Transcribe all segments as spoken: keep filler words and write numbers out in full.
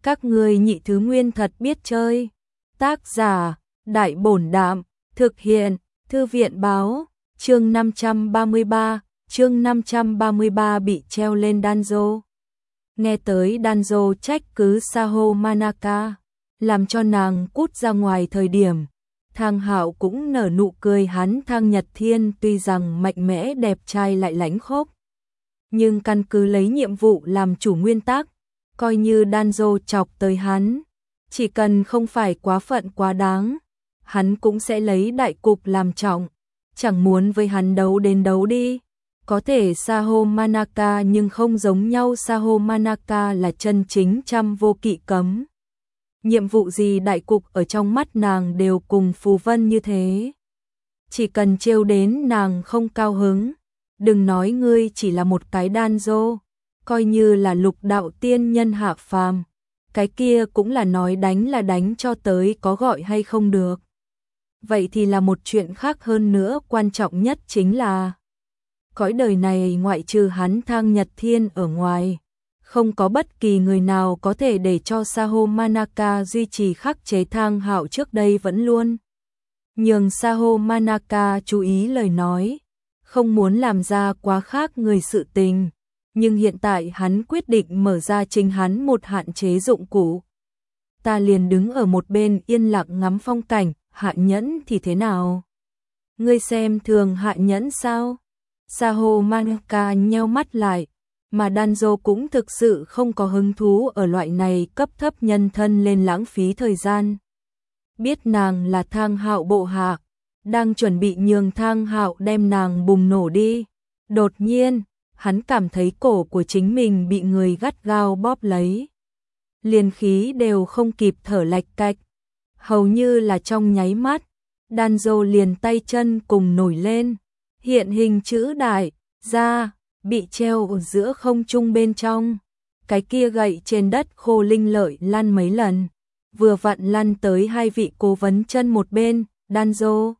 Các ngươi nhị thứ nguyên thật biết chơi. Tác giả, Đại Bổn Đạm, thực hiện, Thư viện Báo, chương năm trăm ba mươi ba, chương năm trăm ba mươi ba bị treo lên Danzo. Nghe tới Danzo trách cứ Saho Manaka, làm cho nàng cút ra ngoài thời điểm, Thang Hạo cũng nở nụ cười. Hắn Thang Nhật Thiên tuy rằng mạnh mẽ đẹp trai lại lãnh khốc, nhưng căn cứ lấy nhiệm vụ làm chủ nguyên tắc, coi như Danzo chọc tới hắn, chỉ cần không phải quá phận quá đáng, hắn cũng sẽ lấy đại cục làm trọng, chẳng muốn với hắn đấu đến đấu đi. Có thể Saho Manaka nhưng không giống nhau, Saho Manaka là chân chính trăm vô kỵ cấm. Nhiệm vụ gì đại cục ở trong mắt nàng đều cùng phù vân như thế. Chỉ cần trêu đến nàng không cao hứng, đừng nói ngươi chỉ là một cái Danzo, coi như là lục đạo tiên nhân hạ phàm, cái kia cũng là nói đánh là đánh cho tới có gọi hay không được. Vậy thì là một chuyện khác. Hơn nữa quan trọng nhất chính là cõi đời này ngoại trừ hắn Thang Nhật Thiên ở ngoài, không có bất kỳ người nào có thể để cho Saho Manaka duy trì khắc chế. Thang Hạo trước đây vẫn luôn nhường Saho Manaka chú ý lời nói, không muốn làm ra quá khác người sự tình, nhưng hiện tại hắn quyết định mở ra chính hắn một hạn chế dụng cụ. Ta liền đứng ở một bên yên lặng ngắm phong cảnh. Hạ Nhẫn thì thế nào? Ngươi xem thường Hạ Nhẫn sao? Saho Manaka nheo mắt lại, mà Danzo cũng thực sự không có hứng thú ở loại này cấp thấp nhân thân lên lãng phí thời gian. Biết nàng là Thang Hạo bộ hạ, đang chuẩn bị nhường Thang Hạo đem nàng bùng nổ đi. Đột nhiên, hắn cảm thấy cổ của chính mình bị người gắt gao bóp lấy. Liền khí đều không kịp thở lạch cạch. Hầu như là trong nháy mắt, Danzo liền tay chân cùng nổi lên, hiện hình chữ đại, ra, bị treo ở giữa không trung bên trong. Cái kia gậy trên đất khô linh lợi lăn mấy lần, vừa vặn lăn tới hai vị cố vấn chân một bên. Danzo,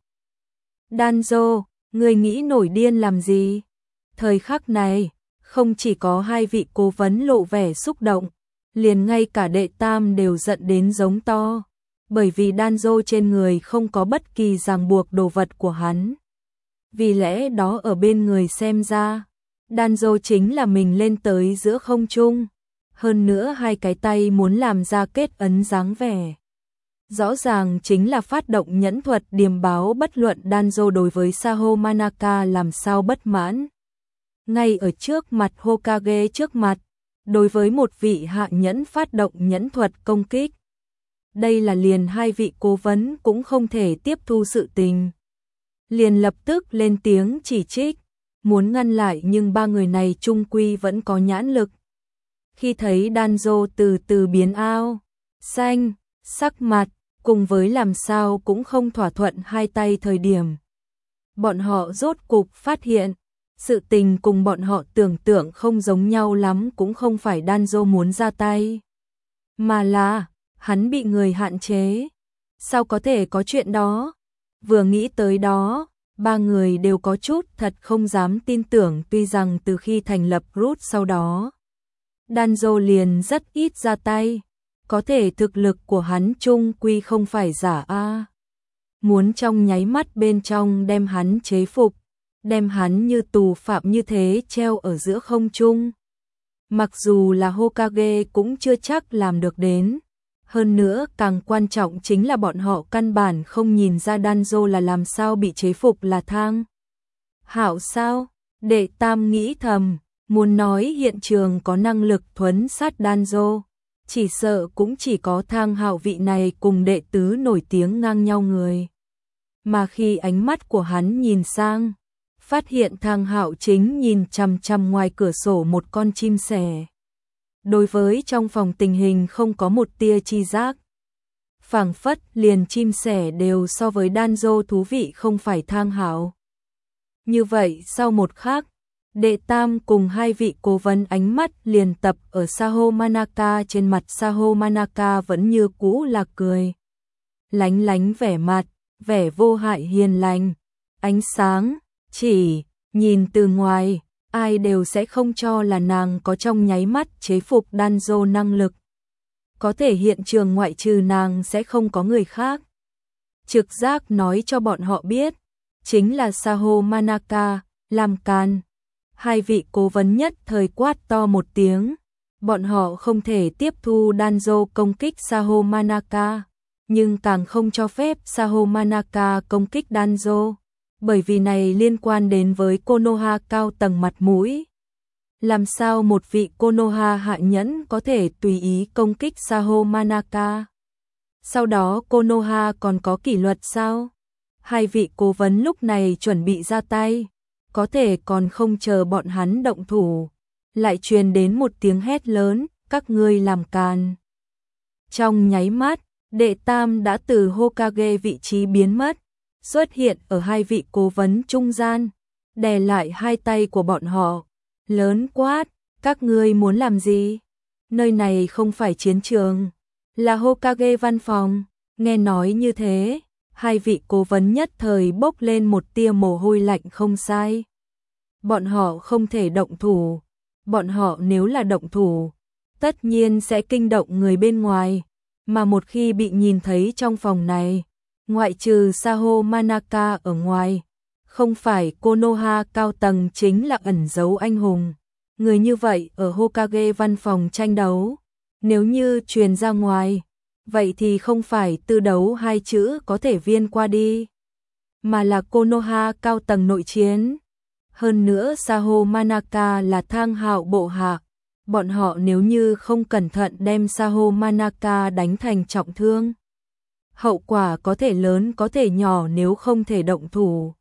Danzo, người nghĩ nổi điên làm gì? Thời khắc này, không chỉ có hai vị cố vấn lộ vẻ xúc động, liền ngay cả đệ tam đều giận đến giống to, bởi vì Danzo trên người không có bất kỳ ràng buộc đồ vật của hắn. Vì lẽ đó ở bên người xem ra, Danzo chính là mình lên tới giữa không trung, hơn nữa hai cái tay muốn làm ra kết ấn dáng vẻ. Rõ ràng chính là phát động nhẫn thuật điềm báo. Bất luận Danzo đối với Saho Manaka làm sao bất mãn, ngay ở trước mặt Hokage trước mặt, đối với một vị hạ nhẫn phát động nhẫn thuật công kích, đây là liền hai vị cố vấn cũng không thể tiếp thu sự tình. Liền lập tức lên tiếng chỉ trích, muốn ngăn lại, nhưng ba người này chung quy vẫn có nhãn lực. Khi thấy Danzo từ từ biến ao, xanh, sắc mặt, cùng với làm sao cũng không thỏa thuận hai tay thời điểm, bọn họ rốt cục phát hiện, sự tình cùng bọn họ tưởng tượng không giống nhau lắm. Cũng không phải Danzo muốn ra tay, mà là hắn bị người hạn chế. Sao có thể có chuyện đó? Vừa nghĩ tới đó, ba người đều có chút thật không dám tin tưởng. Tuy rằng từ khi thành lập Root sau đó, Danzo liền rất ít ra tay, có thể thực lực của hắn chung quy không phải giả a. Muốn trong nháy mắt bên trong đem hắn chế phục, đem hắn như tù phạm như thế treo ở giữa không trung, mặc dù là Hokage cũng chưa chắc làm được đến. Hơn nữa càng quan trọng chính là bọn họ căn bản không nhìn ra Danzo là làm sao bị chế phục. Là Thang Hạo sao? Đệ tam nghĩ thầm, muốn nói hiện trường có năng lực thuấn sát Danzo, chỉ sợ cũng chỉ có Thang Hạo vị này cùng đệ tứ nổi tiếng ngang nhau người. Mà khi ánh mắt của hắn nhìn sang, phát hiện Thang Hạo chính nhìn chằm chằm ngoài cửa sổ một con chim sẻ. Đối với trong phòng tình hình không có một tia chi giác, phảng phất liền chim sẻ đều so với Danzo thú vị không phải Thang Hạo. Như vậy sau một khắc, đệ tam cùng hai vị cố vấn ánh mắt liền tập ở Saho Manaka trên mặt. Saho Manaka vẫn như cũ là cười, lánh lánh vẻ mặt, vẻ vô hại hiền lành, ánh sáng, chỉ nhìn từ ngoài, ai đều sẽ không cho là nàng có trong nháy mắt chế phục Danzo năng lực. có thể hiện trường ngoại trừ nàng sẽ không có người khác. Trực giác nói cho bọn họ biết, chính là Saho Manaka, làm can. Hai vị cố vấn nhất thời quát to một tiếng, bọn họ không thể tiếp thu Danzo công kích Saho Manaka, nhưng càng không cho phép Saho Manaka công kích Danzo, bởi vì này liên quan đến với Konoha cao tầng mặt mũi. Làm sao một vị Konoha hạ nhẫn có thể tùy ý công kích Saho Manaka? Sau đó Konoha còn có kỷ luật sao? Hai vị cố vấn lúc này chuẩn bị ra tay, có thể còn không chờ bọn hắn động thủ, lại truyền đến một tiếng hét lớn, các ngươi làm càn. Trong nháy mắt, đệ tam đã từ Hokage vị trí biến mất, xuất hiện ở hai vị cố vấn trung gian, đè lại hai tay của bọn họ, lớn quát, các ngươi muốn làm gì? Nơi này không phải chiến trường, là Hokage văn phòng. Nghe nói như thế, hai vị cố vấn nhất thời bốc lên một tia mồ hôi lạnh không sai. Bọn họ không thể động thủ, bọn họ nếu là động thủ, tất nhiên sẽ kinh động người bên ngoài, mà một khi bị nhìn thấy trong phòng này, ngoại trừ Saho Manaka ở ngoài, không phải Konoha cao tầng chính là ẩn giấu anh hùng. Người như vậy ở Hokage văn phòng tranh đấu, nếu như truyền ra ngoài, vậy thì không phải tư đấu hai chữ có thể viên qua đi, mà là Konoha cao tầng nội chiến. Hơn nữa Saho Manaka là Thang Hạo bộ hạ, bọn họ nếu như không cẩn thận đem Saho Manaka đánh thành trọng thương, hậu quả có thể lớn có thể nhỏ, nếu không thể động thủ,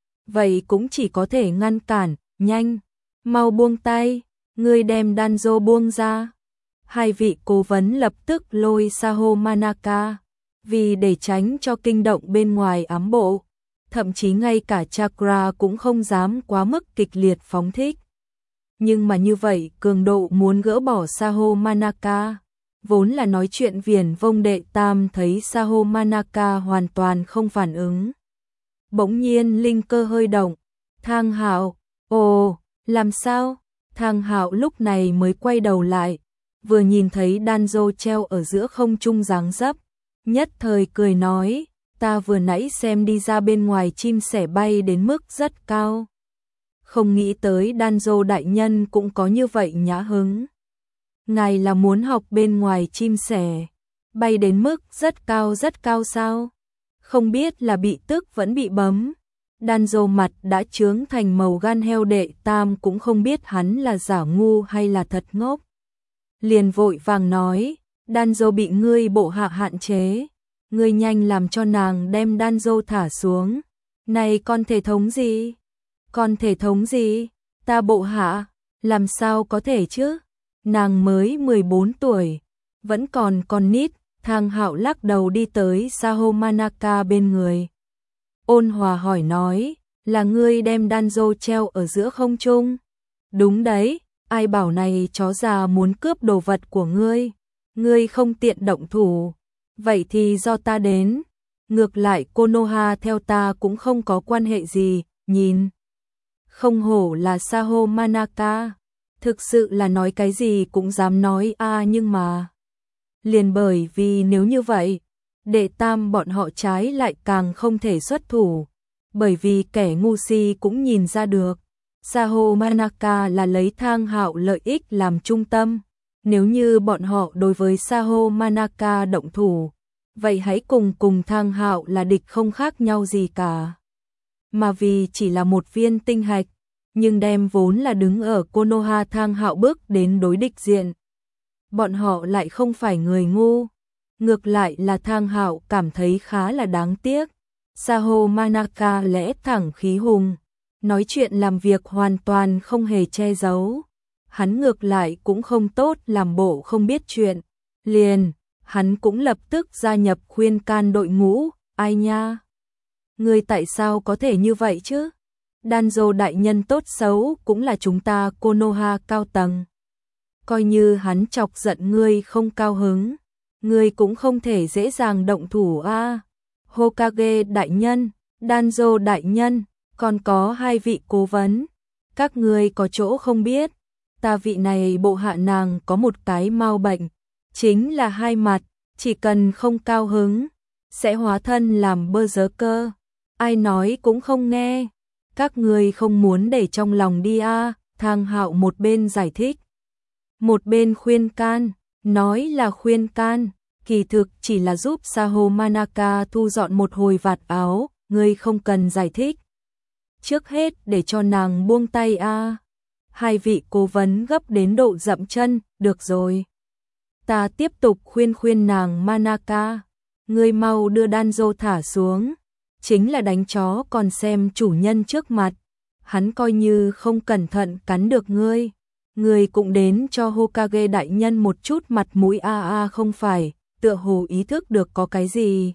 vậy cũng chỉ có thể ngăn cản. Nhanh, mau buông tay, ngươi đem Danzo buông ra. Hai vị cố vấn lập tức lôi Saho Manaka, vì để tránh cho kinh động bên ngoài ám bộ, thậm chí ngay cả chakra cũng không dám quá mức kịch liệt phóng thích. Nhưng mà như vậy cường độ muốn gỡ bỏ Saho Manaka, vốn là nói chuyện viển vông. Đệ tam thấy Saho Manaka hoàn toàn không phản ứng, bỗng nhiên linh cơ hơi động. Thang Hạo, ồ, làm sao? Thang Hạo lúc này mới quay đầu lại, vừa nhìn thấy Danzo treo ở giữa không trung dáng dấp, nhất thời cười nói, ta vừa nãy xem đi ra bên ngoài chim sẻ bay đến mức rất cao, không nghĩ tới Danzo đại nhân cũng có như vậy nhã hứng. Ngài là muốn học bên ngoài chim sẻ bay đến mức rất cao rất cao sao? Không biết là bị tức vẫn bị bấm. Danzo mặt đã trướng thành màu gan heo. Đệ tam cũng không biết hắn là giả ngu hay là thật ngốc, liền vội vàng nói, Danzo bị ngươi bộ hạ hạn chế, ngươi nhanh làm cho nàng đem Danzo thả xuống. Này con thể thống gì? Con thể thống gì? Ta bộ hạ? Làm sao có thể chứ? Nàng mới mười bốn tuổi, vẫn còn con nít. Thang Hạo lắc đầu đi tới Saho Manaka bên người, ôn hòa hỏi nói, là ngươi đem Danzo treo ở giữa không trung? Đúng đấy, ai bảo này chó già muốn cướp đồ vật của ngươi, ngươi không tiện động thủ, vậy thì do ta đến. Ngược lại Konoha theo ta cũng không có quan hệ gì. Nhìn, không hổ là Saho Manaka, thực sự là nói cái gì cũng dám nói a. À, nhưng mà liền bởi vì nếu như vậy, đệ tam bọn họ trái lại càng không thể xuất thủ, bởi vì kẻ ngu si cũng nhìn ra được, Saho Manaka là lấy Thang Hạo lợi ích làm trung tâm, nếu như bọn họ đối với Saho Manaka động thủ, vậy hãy cùng cùng Thang Hạo là địch không khác nhau gì cả. Mà vì chỉ là một viên tinh hạch, nhưng đem vốn là đứng ở Konoha Thang Hạo bước đến đối địch diện. Bọn họ lại không phải người ngu, ngược lại là Thang Hạo cảm thấy khá là đáng tiếc. Saho Manaka lẽ thẳng khí hùng, nói chuyện làm việc hoàn toàn không hề che giấu. Hắn ngược lại cũng không tốt làm bộ không biết chuyện, liền, hắn cũng lập tức gia nhập khuyên can đội ngũ. Ai nha? Ngươi tại sao có thể như vậy chứ? Danzo đại nhân tốt xấu cũng là chúng ta Konoha cao tầng. Coi như hắn chọc giận ngươi không cao hứng, ngươi cũng không thể dễ dàng động thủ a. À. Hokage đại nhân, Danzo đại nhân, còn có hai vị cố vấn, các ngươi có chỗ không biết, ta vị này bộ hạ nàng có một cái mau bệnh, chính là hai mặt, chỉ cần không cao hứng, sẽ hóa thân làm berserker. Ai nói cũng không nghe. Các người không muốn để trong lòng đi à, Thang Hạo một bên giải thích, một bên khuyên can, nói là khuyên can, kỳ thực chỉ là giúp Saho Manaka thu dọn một hồi vạt áo, ngươi không cần giải thích. Trước hết để cho nàng buông tay a. Hai vị cố vấn gấp đến độ dậm chân, được rồi. Ta tiếp tục khuyên khuyên nàng Manaka, ngươi mau đưa Danzo thả xuống, chính là đánh chó còn xem chủ nhân trước mặt, hắn coi như không cẩn thận cắn được ngươi, ngươi cũng đến cho Hokage đại nhân một chút mặt mũi a a không phải, tựa hồ ý thức được có cái gì.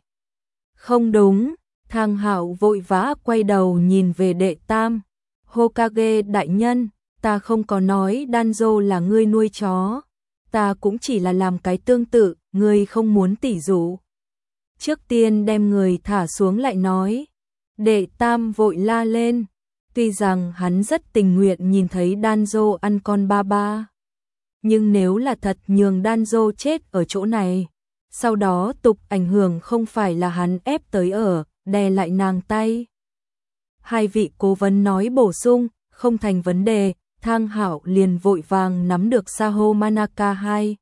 Không đúng, Thang Hạo vội vã quay đầu nhìn về đệ tam, Hokage đại nhân, ta không có nói Danzo là ngươi nuôi chó, ta cũng chỉ là làm cái tương tự, ngươi không muốn tỉ dụ. Trước tiên đem người thả xuống lại nói, đệ tam vội la lên, tuy rằng hắn rất tình nguyện nhìn thấy Danzo ăn con ba ba, nhưng nếu là thật nhường Danzo chết ở chỗ này, sau đó tục ảnh hưởng không phải là hắn ép tới ở, đè lại nàng tay. Hai vị cố vấn nói bổ sung, không thành vấn đề, Thang Hạo liền vội vàng nắm được Saho Manaka hai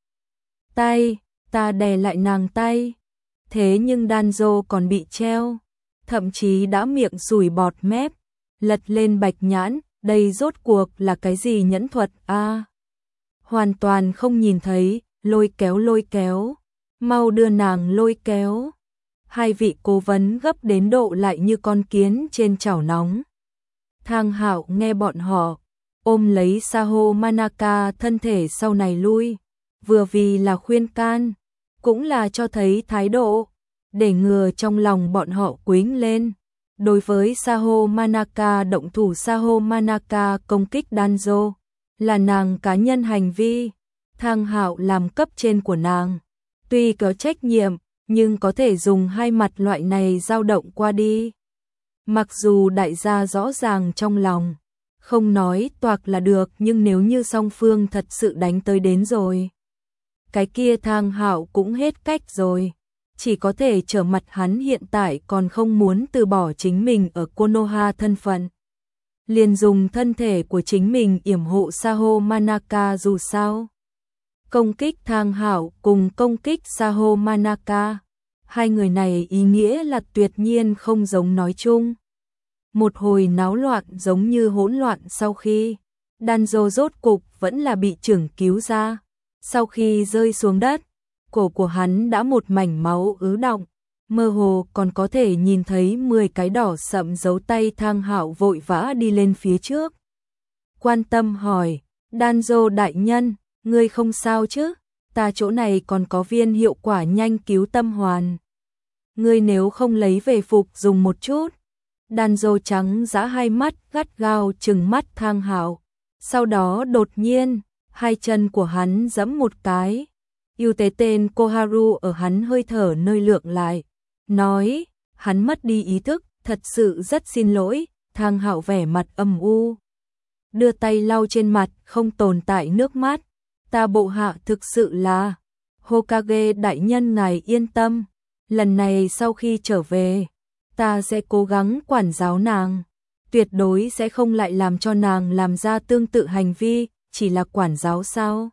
tay, ta đè lại nàng tay. Thế nhưng Danzo còn bị treo, thậm chí đã miệng sùi bọt mép, lật lên bạch nhãn, đây rốt cuộc là cái gì nhẫn thuật a? À, hoàn toàn không nhìn thấy, lôi kéo lôi kéo, mau đưa nàng lôi kéo. Hai vị cố vấn gấp đến độ lại như con kiến trên chảo nóng. Thang Hạo nghe bọn họ ôm lấy Saho Manaka thân thể sau này lui, vừa vì là khuyên can, cũng là cho thấy thái độ, để ngừa trong lòng bọn họ quấy lên. Đối với Saho Manaka động thủ, Saho Manaka công kích Danzo, là nàng cá nhân hành vi, Thang Hạo làm cấp trên của nàng, tuy có trách nhiệm, nhưng có thể dùng hai mặt loại này dao động qua đi. Mặc dù đại gia rõ ràng trong lòng, không nói toạc là được, nhưng nếu như song phương thật sự đánh tới đến rồi, cái kia Thang Hạo cũng hết cách rồi, chỉ có thể trở mặt. Hắn hiện tại còn không muốn từ bỏ chính mình ở Konoha thân phận, liền dùng thân thể của chính mình yểm hộ Saho Manaka. Dù sao, công kích Thang Hạo cùng công kích Saho Manaka, hai người này ý nghĩa là tuyệt nhiên không giống nói chung. Một hồi náo loạn giống như hỗn loạn sau khi Danzo rốt cục vẫn là bị trưởng cứu ra. Sau khi rơi xuống đất, cổ của hắn đã một mảnh máu ứ đọng, mơ hồ còn có thể nhìn thấy mười cái đỏ sậm dấu tay. Thang Hạo vội vã đi lên phía trước, quan tâm hỏi, Danzo đại nhân, ngươi không sao chứ? Ta chỗ này còn có viên hiệu quả nhanh cứu tâm hoàn, ngươi nếu không lấy về phục dùng một chút. Danzo trắng dã hai mắt gắt gao trừng mắt Thang Hạo, sau đó đột nhiên hai chân của hắn giẫm một cái, ưu tế tên Koharu ở hắn hơi thở nơi lượng lại, nói, hắn mất đi ý thức, thật sự rất xin lỗi. Thang Hạo vẻ mặt âm u, đưa tay lau trên mặt, không tồn tại nước mắt, ta bộ hạ thực sự là, Hokage đại nhân ngài yên tâm, lần này sau khi trở về, ta sẽ cố gắng quản giáo nàng, tuyệt đối sẽ không lại làm cho nàng làm ra tương tự hành vi. Chỉ là quản giáo sao?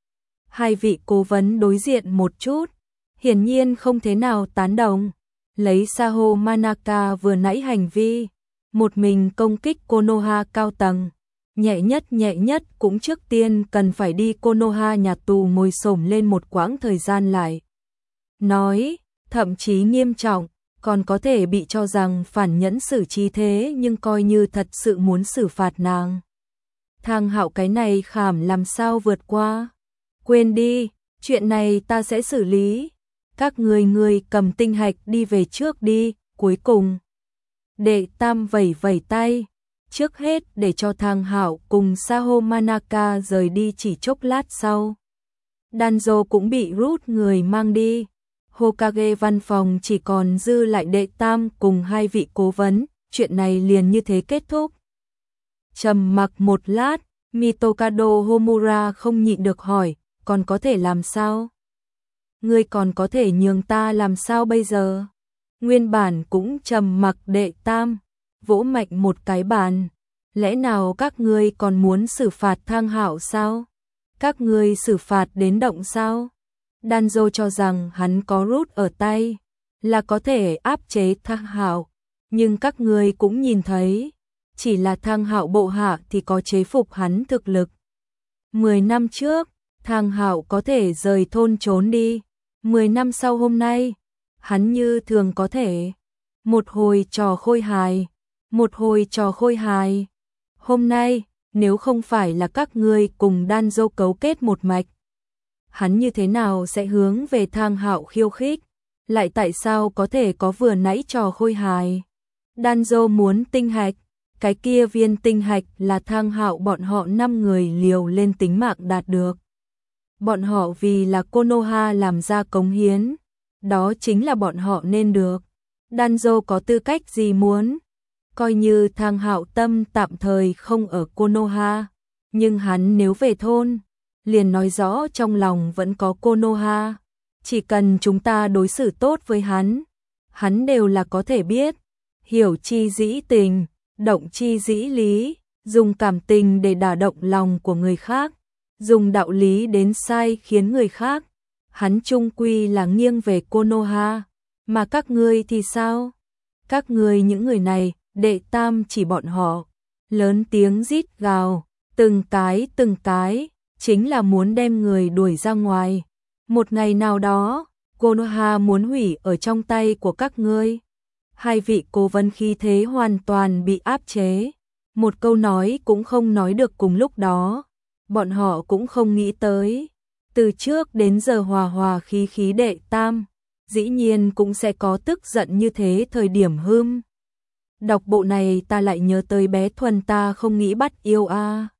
Hai vị cố vấn đối diện một chút, hiển nhiên không thế nào tán đồng. Lấy Saho Manaka vừa nãy hành vi, một mình công kích Konoha cao tầng, nhẹ nhất nhẹ nhất cũng trước tiên cần phải đi Konoha nhà tù ngồi xổm lên một quãng thời gian lại. Nói, thậm chí nghiêm trọng, còn có thể bị cho rằng phản nhẫn xử trí, thế nhưng coi như thật sự muốn xử phạt nàng. Thang Hạo cái này khảm làm sao vượt qua? Quên đi, chuyện này ta sẽ xử lý. Các người người cầm tinh hạch đi về trước đi. Cuối cùng, đệ tam vẩy vẩy tay, trước hết để cho Thang Hạo cùng Saho Manaka rời đi. Chỉ chốc lát sau, Danzo cũng bị rút người mang đi. Hokage văn phòng chỉ còn dư lại đệ tam cùng hai vị cố vấn, chuyện này liền như thế kết thúc. Trầm mặc một lát, Mitokado Homura không nhịn được hỏi, còn có thể làm sao? ngươi còn có thể nhường ta làm sao bây giờ? Nguyên bản cũng trầm mặc Đệ Tam, vỗ mạnh một cái bàn. Lẽ nào các ngươi còn muốn xử phạt Thang Hạo sao? Các ngươi xử phạt đến động sao? Danzo cho rằng hắn có rút ở tay, là có thể áp chế Thang Hạo, nhưng các ngươi cũng nhìn thấy, chỉ là Thang Hạo bộ hạ thì có chế phục hắn thực lực. Mười năm trước, Thang Hạo có thể rời thôn trốn đi, mười năm sau hôm nay, hắn như thường có thể. Một hồi trò khôi hài, một hồi trò khôi hài. Hôm nay, nếu không phải là các ngươi cùng Danzo cấu kết một mạch, hắn như thế nào sẽ hướng về Thang Hạo khiêu khích? Lại tại sao có thể có vừa nãy trò khôi hài? Danzo muốn tinh hạch, cái kia viên tinh hạch là Thang Hạo bọn họ năm người liều lên tính mạng đạt được. Bọn họ vì là Konoha làm ra cống hiến, đó chính là bọn họ nên được. Danzo có tư cách gì muốn? Coi như Thang Hạo tâm tạm thời không ở Konoha, nhưng hắn nếu về thôn, liền nói rõ trong lòng vẫn có Konoha. Chỉ cần chúng ta đối xử tốt với hắn, hắn đều là có thể biết. Hiểu chi dĩ tình, động chi dĩ lý, dùng cảm tình để đả động lòng của người khác, dùng đạo lý đến sai khiến người khác. Hắn chung quy là nghiêng về Konoha, mà các ngươi thì sao? Các ngươi những người này, Đệ Tam chỉ bọn họ, lớn tiếng rít gào, từng cái từng cái, chính là muốn đem người đuổi ra ngoài. Một ngày nào đó, Konoha muốn hủy ở trong tay của các ngươi. Hai vị cố vấn khí thế hoàn toàn bị áp chế, một câu nói cũng không nói được cùng lúc đó. Bọn họ cũng không nghĩ tới, từ trước đến giờ hòa hòa khí khí Đệ Tam, dĩ nhiên cũng sẽ có tức giận như thế thời điểm hưm. Đọc bộ này ta lại nhớ tới bé Thuần ta không nghĩ bắt yêu a.